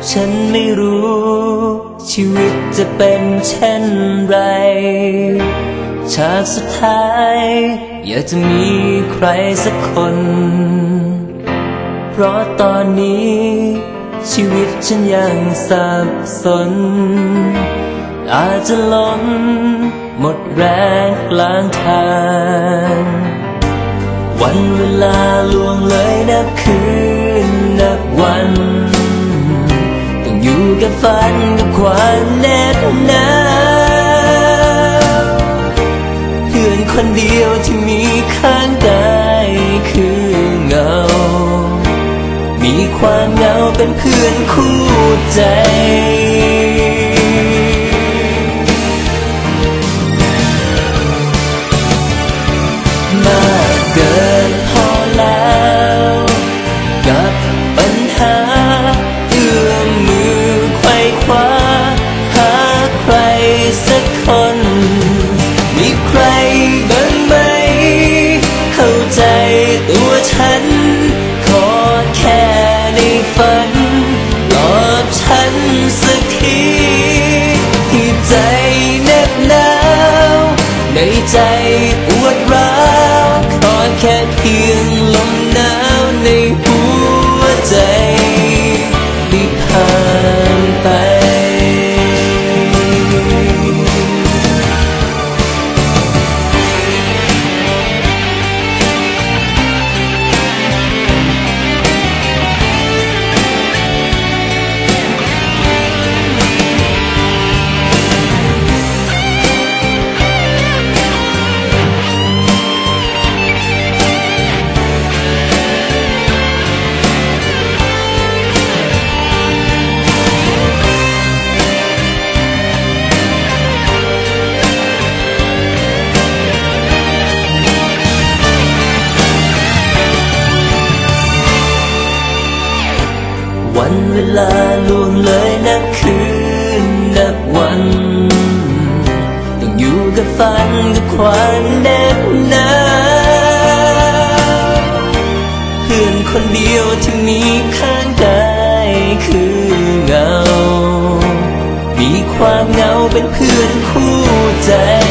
ฉันไม่รู้ชีวิตจะเป็นเช่นไรฉากสุดท้ายอยากจะมีใครสักคนเพราะตอนนี้ชีวิตฉันยังสับสนอาจจะล้มหมดแรงกลางทางวันเวลาล่วงเลยนับคืนนับวันต้องอยู่กับฝันกับความแน่นหนาเพื่อนคนเดียวที่มีข้างกายคือเงามีความเหงาเป็นเพื่อนคู่ใจมากเกินพอแล้วกับปัญหาเอื้อมมือไขว่คว้าหาใครสักคนมีใครบ้างไหมเข้าใจตัวฉันขอแค่ในฝันปลอบฉันสักทีที่ใจแนบหนาวในใจปวดร้าวขอแค่เพียงลมหนาวในหัวใจได้ผ่านไปวันเวลาล่วงเลยนับคืนนับวันต้องอยู่กับฝันกับความแน่นหนาเพื่อนคนเดียวที่มีข้างกายคือเงามีความเหงาเป็นเพื่อนคู่ใจ